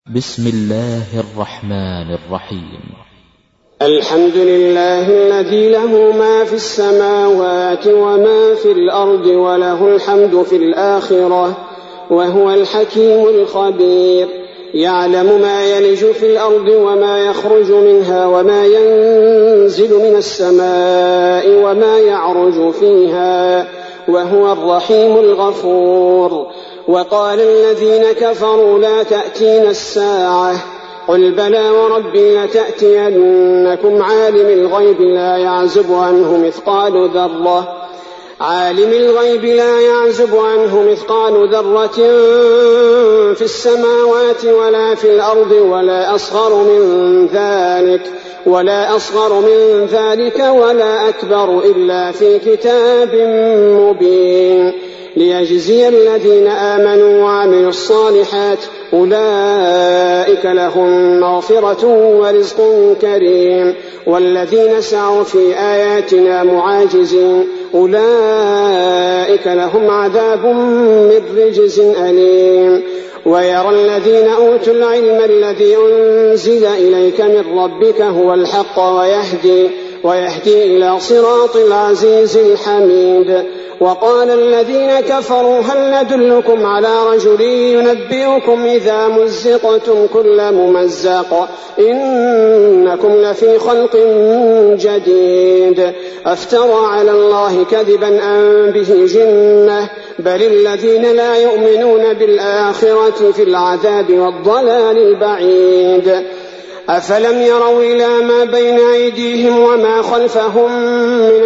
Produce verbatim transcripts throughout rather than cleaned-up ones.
بسم الله الرحمن الرحيم. الحمد لله الذي له ما في السماوات وما في الأرض وله الحمد في الآخرة وهو الحكيم الخبير. يعلم ما يلج في الأرض وما يخرج منها وما ينزل من السماء وما يعرج فيها وهو الرحيم الغفور. وقال الذين كفروا لا تأتينا الساعة قل بلى وربي لتأتينكم عالم الغيب لا يعزب عنه مثقال ذرة عالم الغيب لا يعزب عنه مثقال ذرة في السماوات ولا في الأرض ولا أصغر من ذلك ولا أصغر من ذلك ولا أكبر إلا في كتاب مبين ليجزي الذين آمنوا وعملوا الصالحات أولئك لهم مغفرة ورزق كريم. والذين سعوا في آياتنا معاجزين أولئك لهم عذاب من رجز أليم. ويرى الذين أوتوا العلم الذي أنزل إليك من ربك هو الحق ويهدي, ويهدي إلى صراط العزيز الحميد. وقال الذين كفروا هل ندلكم على رجل ينبئكم إذا مزقتم كل ممزق إنكم لفي خلق جديد أفترى على الله كذبا أم به جنة بل الذين لا يؤمنون بالآخرة في العذاب والضلال البعيد. أفلم يروا إلى ما بين أيديهم وما خلفهم من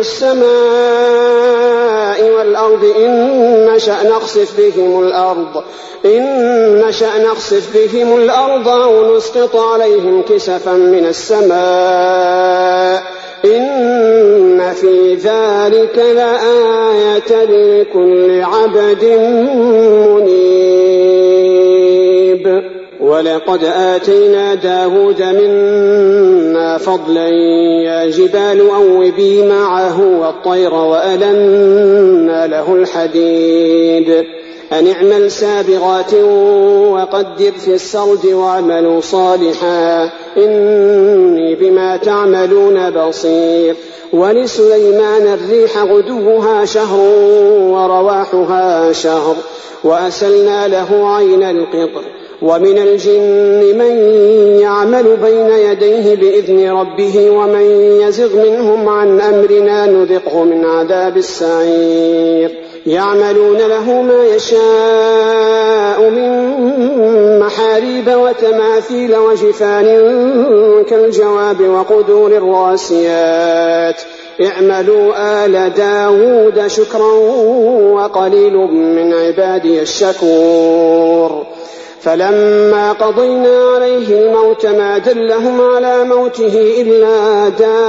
السماء والأرض إن نشأ نخسف بهم الأرض إن نشأ نخسف بهم الأرض أو نسقط عليهم كسفا من السماء إن في ذلك لآية لكل عبد منيب. ولقد آتينا داود منا فضلا يا جبال أوبي معه والطير وألنا له الحديد أن اعمل سابغات وقدر في السرد واعملوا صالحا إني بما تعملون بصير. ولسليمان الريح غدوها شهر ورواحها شهر وأسلنا له عين القطر. ومن الجن من يعمل بين يديه بإذن ربه ومن يزغ منهم عن أمرنا نذقه من عذاب السعير. يعملون له ما يشاء من محاريب وتماثيل وجفان كالجواب وقدور الراسيات اعملوا آل داود شكرا وقليل من عبادي الشكور. فلما قضينا عليه الموت ما دلهم على موته إلا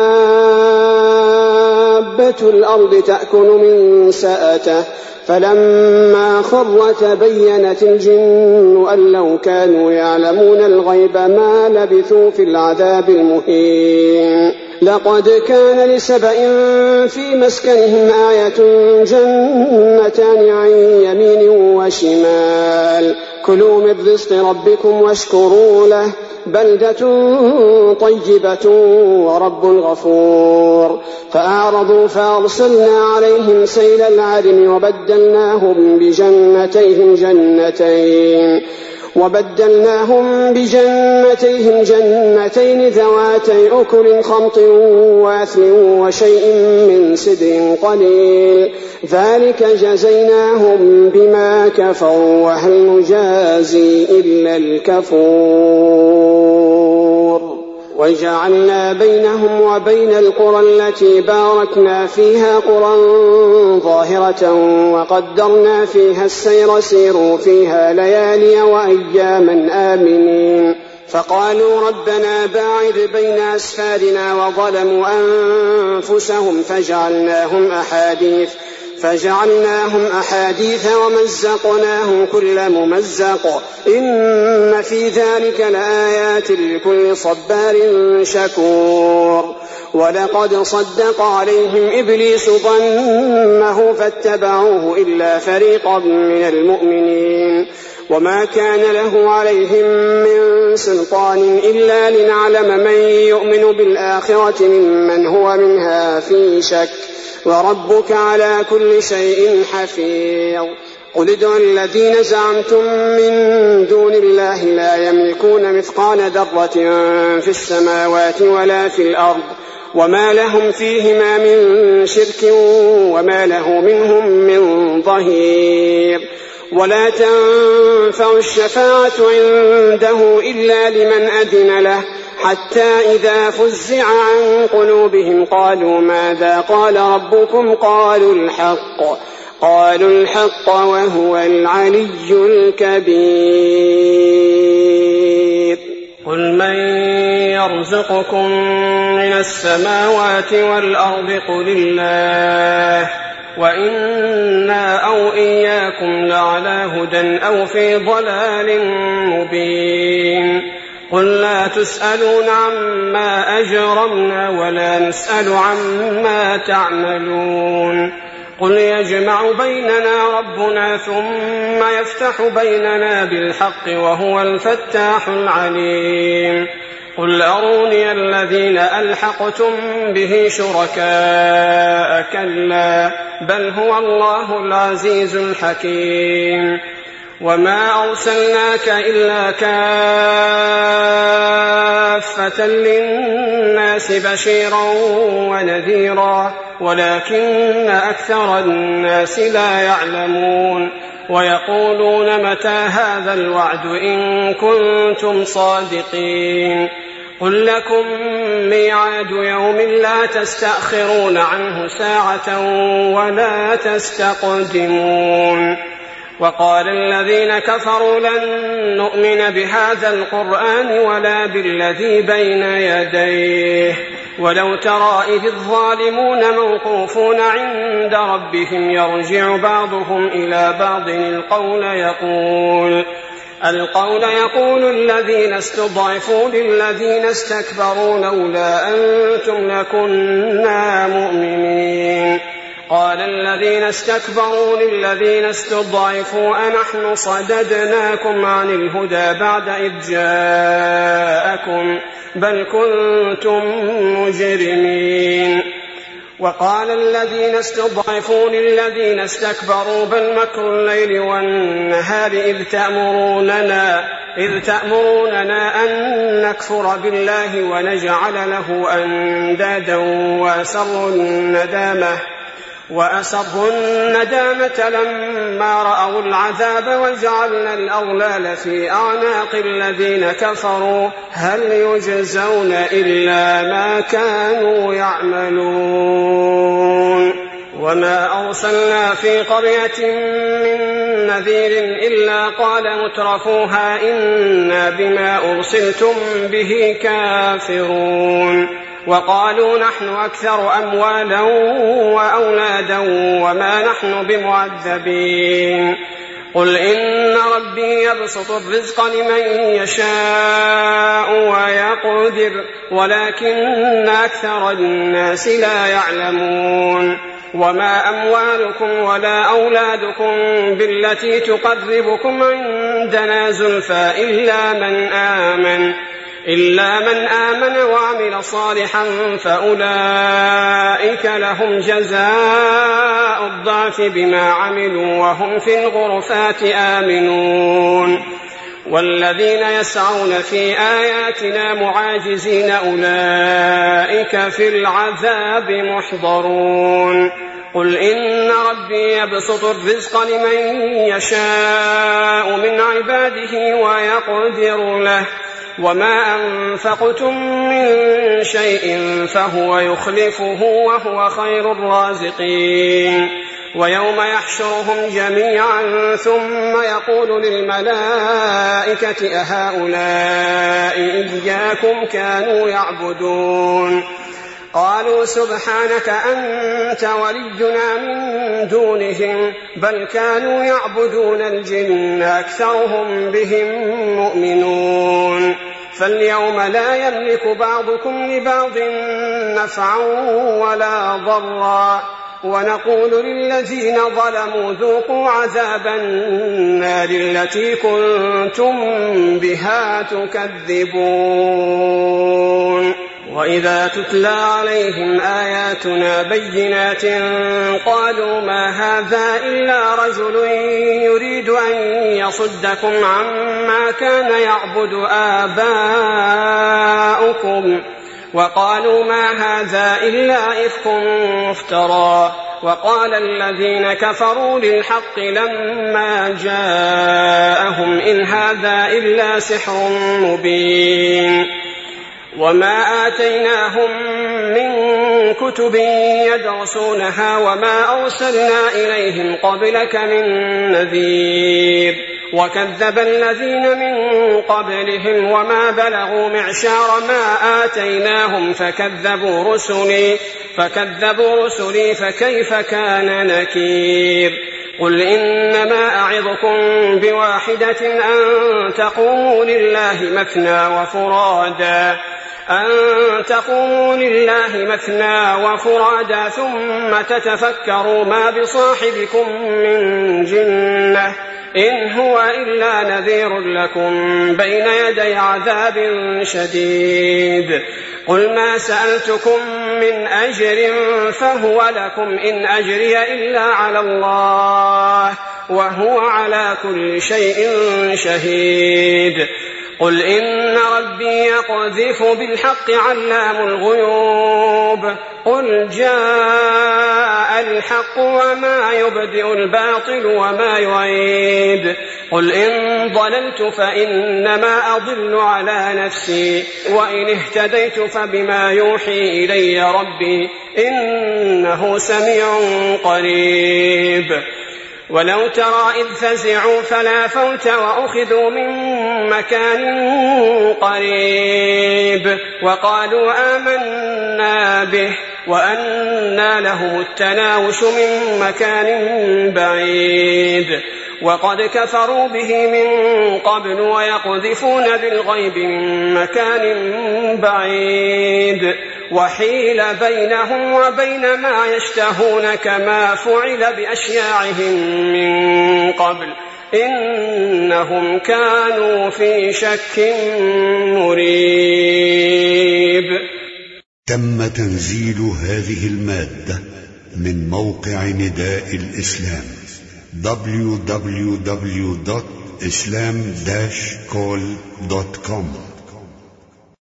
دابة الأرض تأكل من سأته فلما خر تبينت الجن أن لو كانوا يعلمون الغيب ما لبثوا في العذاب المهين. لقد كان لسبأ في مسكنهم آية جنتان عن يمين وشمال كلوا من رزق ربكم واشكروا له بلدة طيبة ورب غفور. فأعرضوا فأرسلنا عليهم سيل العرم وبدلناهم بجنتيهم جنتين وبدلناهم بجنتيهم جنتين ذواتي أكل خمط وأثل وشيء من سدر قليل ذلك جزيناهم بما كفروا وهل نجازي إلا الكفور. وجعلنا بينهم وبين القرى التي باركنا فيها قرى ظاهرة وقدرنا فيها السير سيروا فيها ليالي وأياما آمنين. فقالوا ربنا باعد بين أسفارنا وظلموا أنفسهم فجعلناهم أحاديث فجعلناهم أحاديث ومزقناهم كل ممزق إن في ذلك لآيات لكل صبار شكور. ولقد صدق عليهم إبليس ظنه فاتبعوه إلا فريقا من المؤمنين وما كان له عليهم من سلطان إلا لنعلم من يؤمن بالآخرة ممن هو منها في شك وربك على كل شيء حفيظ. قل ادعوا الذين زعمتم من دون الله لا يملكون مثقال ذرة في السماوات ولا في الأرض وما لهم فيهما من شرك وما له منهم من ظهير. ولا تنفع الشفاعة عنده إلا لمن أذن له حتى إذا فزع عن قلوبهم قالوا ماذا قال ربكم قالوا الحق قالوا الحق وهو العلي الكبير. قل من يرزقكم من السماوات والأرض قل الله وإنا أو إياكم لعلى هدى أو في ضلال مبين. قل لا تسألون عما أجرمنا ولا نسأل عما تعملون. قل يجمع بيننا ربنا ثم يفتح بيننا بالحق وهو الفتاح العليم. قل أروني الذين ألحقتم به شركاء كلا بل هو الله العزيز الحكيم. وما أرسلناك إلا كافة للناس بشيرا ونذيرا ولكن أكثر الناس لا يعلمون. ويقولون متى هذا الوعد إن كنتم صادقين. قل لكم ميعاد يوم لا تستأخرون عنه ساعة ولا تستقدمون. وقال الذين كفروا لن نؤمن بهذا القرآن ولا بالذي بين يديه ولو ترى إذ الظالمون موقوفون عند ربهم يرجع بعضهم إلى بعض القول يقول القول يقول الذين استضعفوا للذين استكبروا لولا أنتم لكنا مؤمنين. قال الذين استكبروا للذين استضعفوا أنحن صددناكم عن الهدى بعد إذ جاءكم بل كنتم مجرمين. وقال الذين استضعفوا للذين استكبروا بل مكر الليل والنهار إذ تأمروننا, إذ تأمروننا أن نكفر بالله ونجعل له أندادا وأسروا الندامة وأسروا الندامة لما رأوا العذاب وجعلنا الأغلال في أعناق الذين كفروا هل يجزون إلا ما كانوا يعملون. وما أرسلنا في قرية من نذير إلا قال مترفوها إنا بما أرسلتم به كافرون. وقالوا نحن أكثر أموالا وأولادا وما نحن بمعذبين. قل إن ربي يبسط الرزق لمن يشاء ويقدر ولكن أكثر الناس لا يعلمون. وما أموالكم ولا أولادكم بالتي تقربكم عندنا زلفى إلا من آمن إلا من آمن وعمل صالحا فأولئك لهم جزاء الضعف بما عملوا وهم في الغرفات آمنون. والذين يسعون في آياتنا معاجزين أولئك في العذاب محضرون. قل إن ربي يبسط الرزق لمن يشاء من عباده ويقدر له وما أنفقتم من شيء فهو يخلفه وهو خير الرازقين. ويوم يحشرهم جميعا ثم يقول للملائكة أهؤلاء إياكم كانوا يعبدون قالوا سبحانك أنت ولينا من دونهم بل كانوا يعبدون الجن أكثرهم بهم مؤمنون. فاليوم لا يملك بعضكم لبعض نفعا ولا ضرا ونقول للذين ظلموا ذوقوا عذاب النار التي كنتم بها تكذبون. وإذا تتلى عليهم آياتنا بينات قالوا ما هذا إلا رجل يريد أن يصدكم عما كان يعبد آباؤكم وقالوا ما هذا إلا إفك مفترى. وقال الذين كفروا للحق لما جاءهم إن هذا إلا سحر مبين. وما آتيناهم من كتب يدرسونها وما أرسلنا إليهم قبلك من نذير. وكذب الذين من قبلهم وما بلغوا معشار ما آتيناهم فكذبوا رسلي فكذبوا رسلي فكيف كان نكير. قل إنما أعظكم بواحدة أن تقوموا لله مثنى وفرادا أن تقوموا لله مثنى وفرادا ثم تتفكروا ما بصاحبكم من جنة إن هو إلا نذير لكم بين يدي عذاب شديد. قل ما سألتكم من أجر فهو لكم إن أجري إلا على الله وهو على كل شيء شهيد. قل إن ربي يقذف بالحق علام الغيوب. قل جاء الحق وما يبدئ الباطل وما يعيد. قل إن ضللت فإنما أضل على نفسي وإن اهتديت فبما يوحي إلي ربي إنه سميع قريب. ولو ترى إذ فزعوا فلا فوت وأخذوا من مكان قريب وقالوا آمنا به وأنى لهم التناوش من مكان بعيد. وقد كفروا به من قبل ويقذفون بالغيب من مكان بعيد. وحيل بينهم وبين ما يشتهون كما فعل بأشياعهم من قبل إنهم كانوا في شك مريب. تم تنزيل هذه المادة من موقع نداء الإسلام دبليو دبليو دبليو دوت إسلام داش كول دوت كوم.